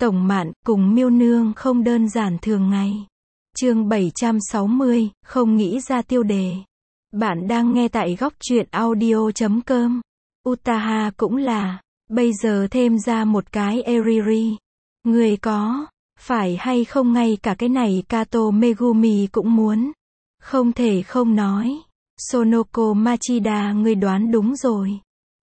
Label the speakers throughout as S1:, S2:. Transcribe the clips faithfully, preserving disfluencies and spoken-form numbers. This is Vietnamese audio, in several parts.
S1: Tổng Mạn, cùng Miêu Nương không đơn giản thường ngày. Chương bảy trăm sáu mươi, không nghĩ ra tiêu đề. Bạn đang nghe tại góc truyện audio chấm com. Utaha cũng là, bây giờ thêm ra một cái Eriri. Người có, phải hay không ngay cả cái này Kato Megumi cũng muốn. Không thể không nói. Sonoko Machida người đoán đúng rồi.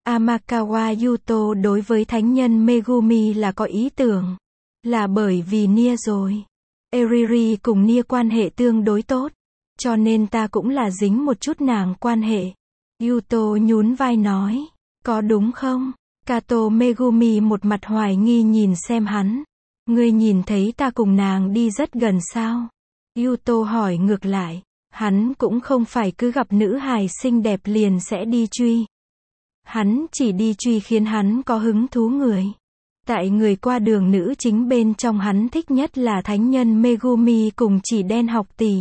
S1: Amakawa Yuto đối với thánh nhân Megumi là có ý tưởng. Là bởi vì Nia rồi. Eriri cùng Nia quan hệ tương đối tốt. Cho nên ta cũng là dính một chút nàng quan hệ. Yuto nhún vai nói. Có đúng không? Kato Megumi một mặt hoài nghi nhìn xem hắn. Ngươi nhìn thấy ta cùng nàng đi rất gần sao? Yuto hỏi ngược lại. Hắn cũng không phải cứ gặp nữ hài xinh đẹp liền sẽ đi truy. Hắn chỉ đi truy khiến hắn có hứng thú người. Tại người qua đường nữ chính bên trong hắn thích nhất là thánh nhân Megumi cùng chỉ đen học tỷ.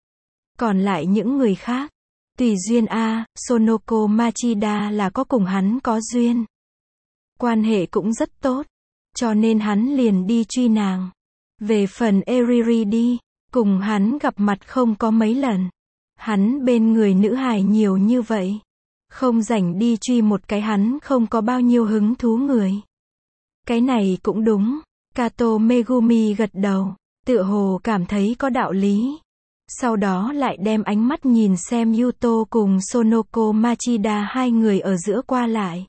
S1: Còn lại những người khác, tùy duyên a, Sonoko Machida là có cùng hắn có duyên. Quan hệ cũng rất tốt, cho nên hắn liền đi truy nàng. Về phần Eriri đi, cùng hắn gặp mặt không có mấy lần. Hắn bên người nữ hài nhiều như vậy. Không rảnh đi truy một cái hắn không có bao nhiêu hứng thú người. Cái này cũng đúng. Kato Megumi gật đầu, tựa hồ cảm thấy có đạo lý. Sau đó lại đem ánh mắt nhìn xem Yuto cùng Sonoko Machida hai người ở giữa qua lại.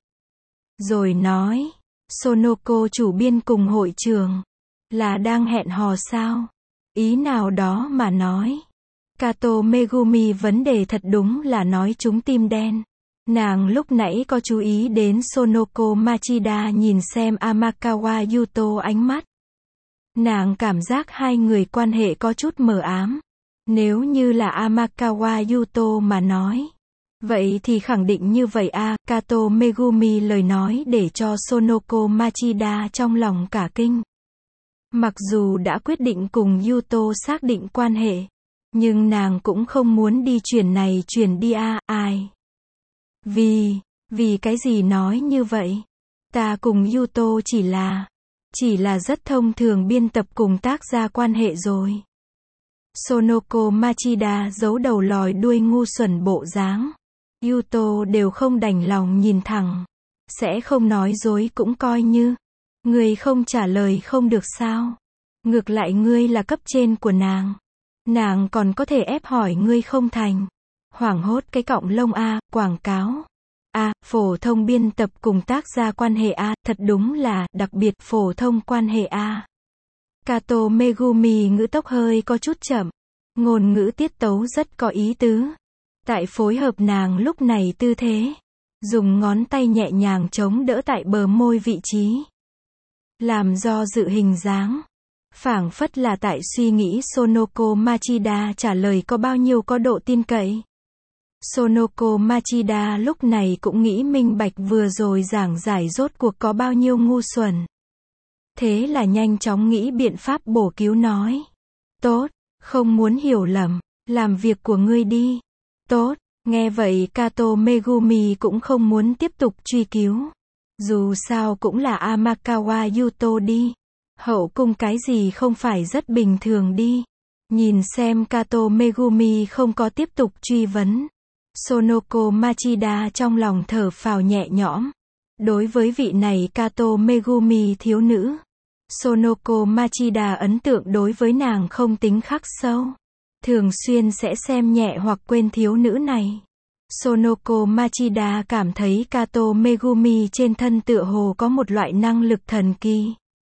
S1: Rồi nói, Sonoko chủ biên cùng hội trường, là đang hẹn hò sao? Ý nào đó mà nói. Kato Megumi vấn đề thật đúng là nói trúng tim đen. Nàng lúc nãy có chú ý đến Sonoko Machida nhìn xem Amakawa Yuto ánh mắt. Nàng cảm giác hai người quan hệ có chút mờ ám. Nếu như là Amakawa Yuto mà nói. Vậy thì khẳng định như vậy a, à, Kato Megumi lời nói để cho Sonoko Machida trong lòng cả kinh. Mặc dù đã quyết định cùng Yuto xác định quan hệ. Nhưng nàng cũng không muốn đi chuyển này chuyển đi a, à, ai. Vì, vì cái gì nói như vậy? Ta cùng Yuto chỉ là, chỉ là rất thông thường biên tập cùng tác gia quan hệ rồi. Sonoko Machida giấu đầu lòi đuôi ngu xuẩn bộ dáng. Yuto đều không đành lòng nhìn thẳng. Sẽ không nói dối cũng coi như. Ngươi không trả lời không được sao? Ngược lại ngươi là cấp trên của nàng. Nàng còn có thể ép hỏi ngươi không thành. Hoảng hốt cái cọng lông a, quảng cáo. A, phổ thông biên tập cùng tác gia quan hệ a, thật đúng là đặc biệt phổ thông quan hệ a. Kato Megumi ngữ tốc hơi có chút chậm. Ngôn ngữ tiết tấu rất có ý tứ. Tại phối hợp nàng lúc này tư thế. Dùng ngón tay nhẹ nhàng chống đỡ tại bờ môi vị trí. Làm do dự hình dáng. Phảng phất là tại suy nghĩ Sonoko Machida trả lời có bao nhiêu có độ tin cậy. Sonoko Machida lúc này cũng nghĩ minh bạch vừa rồi giảng giải rốt cuộc có bao nhiêu ngu xuẩn. Thế là nhanh chóng nghĩ biện pháp bổ cứu nói. Tốt, không muốn hiểu lầm, làm việc của ngươi đi. Tốt, nghe vậy Kato Megumi cũng không muốn tiếp tục truy cứu. Dù sao cũng là Amakawa Yuto đi. Hậu cung cái gì không phải rất bình thường đi. Nhìn xem Kato Megumi không có tiếp tục truy vấn. Sonoko Machida trong lòng thở phào nhẹ nhõm. Đối với vị này Kato Megumi thiếu nữ. Sonoko Machida ấn tượng đối với nàng không tính khắc sâu. Thường xuyên sẽ xem nhẹ hoặc quên thiếu nữ này. Sonoko Machida cảm thấy Kato Megumi trên thân tựa hồ có một loại năng lực thần kỳ.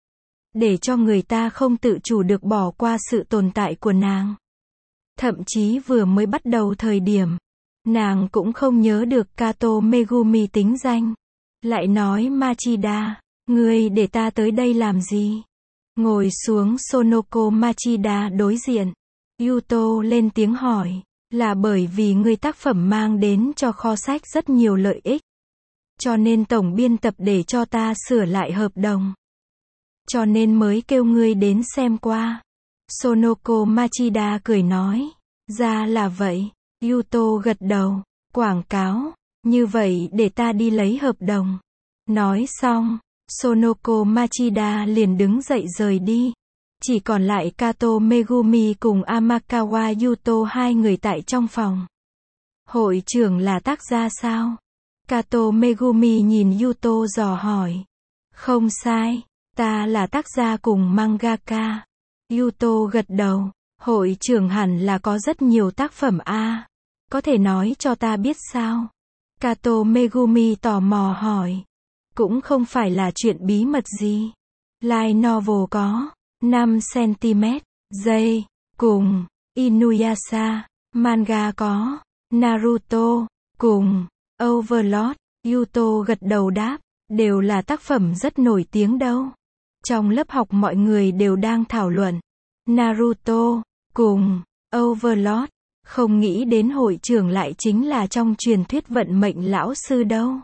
S1: Để cho người ta không tự chủ được bỏ qua sự tồn tại của nàng. Thậm chí vừa mới bắt đầu thời điểm. Nàng cũng không nhớ được Kato Megumi tính danh. Lại nói Machida, ngươi để ta tới đây làm gì? Ngồi xuống Sonoko Machida đối diện. Yuto lên tiếng hỏi. Là bởi vì ngươi tác phẩm mang đến cho kho sách rất nhiều lợi ích. Cho nên tổng biên tập để cho ta sửa lại hợp đồng. Cho nên mới kêu ngươi đến xem qua. Sonoko Machida cười nói. Ra là vậy. Yuto gật đầu. Quảng cáo. Như vậy để ta đi lấy hợp đồng. Nói xong, Sonoko Machida liền đứng dậy rời đi. Chỉ còn lại Kato Megumi cùng Amakawa Yuto hai người tại trong phòng. Hội trưởng là tác gia sao? Kato Megumi nhìn Yuto dò hỏi. Không sai, ta là tác gia cùng mangaka. Yuto gật đầu. Hội trưởng hẳn là có rất nhiều tác phẩm a. Có thể nói cho ta biết sao? Kato Megumi tò mò hỏi. Cũng không phải là chuyện bí mật gì. Light novel có năm xăng-ti-mét, giây, cùng Inuyasha. Manga có Naruto, cùng Overlord. Yuto gật đầu đáp. Đều là tác phẩm rất nổi tiếng đâu. Trong lớp học mọi người đều đang thảo luận Naruto, cùng Overlord. Không nghĩ đến hội trưởng lại chính là trong truyền thuyết vận mệnh lão sư đâu.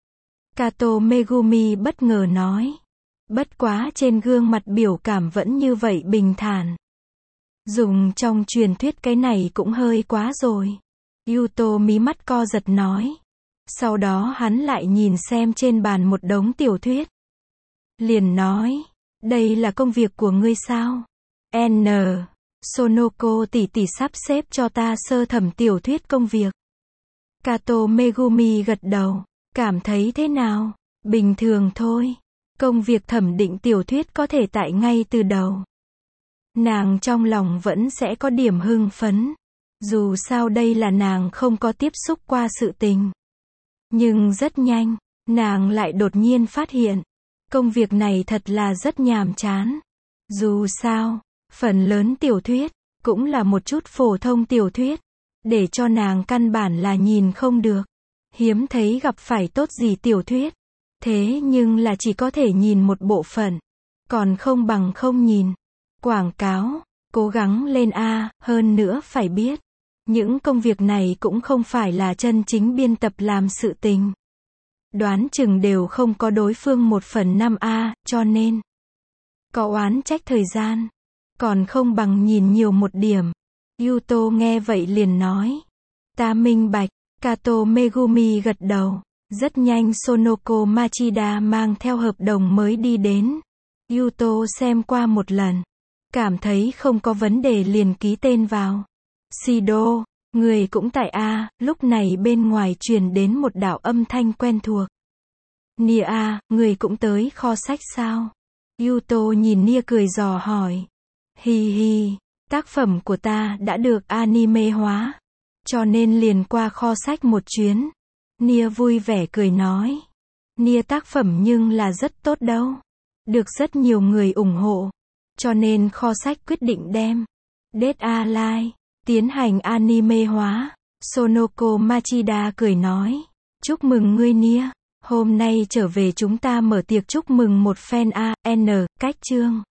S1: Kato Megumi bất ngờ nói. Bất quá trên gương mặt biểu cảm vẫn như vậy bình thản. Dùng trong truyền thuyết cái này cũng hơi quá rồi. Yuto mí mắt co giật nói. Sau đó hắn lại nhìn xem trên bàn một đống tiểu thuyết. Liền nói. Đây là công việc của ngươi sao? N. Sonoko tỷ tỷ sắp xếp cho ta sơ thẩm tiểu thuyết công việc. Kato Megumi gật đầu. Cảm thấy thế nào? Bình thường thôi. Công việc thẩm định tiểu thuyết có thể tại ngay từ đầu. Nàng trong lòng vẫn sẽ có điểm hưng phấn. Dù sao đây là nàng không có tiếp xúc qua sự tình. Nhưng rất nhanh, nàng lại đột nhiên phát hiện. Công việc này thật là rất nhàm chán. Dù sao, phần lớn tiểu thuyết, cũng là một chút phổ thông tiểu thuyết. Để cho nàng căn bản là nhìn không được. Hiếm thấy gặp phải tốt gì tiểu thuyết. Thế nhưng là chỉ có thể nhìn một bộ phận. Còn không bằng không nhìn. Quảng cáo, cố gắng lên a, hơn nữa phải biết. Những công việc này cũng không phải là chân chính biên tập làm sự tình. Đoán chừng đều không có đối phương một phần năm a, cho nên. Có oán trách thời gian. Còn không bằng nhìn nhiều một điểm. Yuto nghe vậy liền nói. Ta minh bạch. Kato Megumi gật đầu. Rất nhanh Sonoko Machida mang theo hợp đồng mới đi đến. Yuto xem qua một lần. Cảm thấy không có vấn đề liền ký tên vào. Shido, người cũng tại a. Lúc này bên ngoài truyền đến một đạo âm thanh quen thuộc. Nia, người cũng tới kho sách sao? Yuto nhìn Nia cười dò hỏi. Hi hi, tác phẩm của ta đã được anime hóa. Cho nên liền qua kho sách một chuyến. Nia vui vẻ cười nói. Nia tác phẩm nhưng là rất tốt đâu. Được rất nhiều người ủng hộ. Cho nên kho sách quyết định đem Dead Alive tiến hành anime hóa. Sonoko Machida cười nói. Chúc mừng ngươi Nia. Hôm nay trở về chúng ta mở tiệc chúc mừng một fan a, n, cách chương.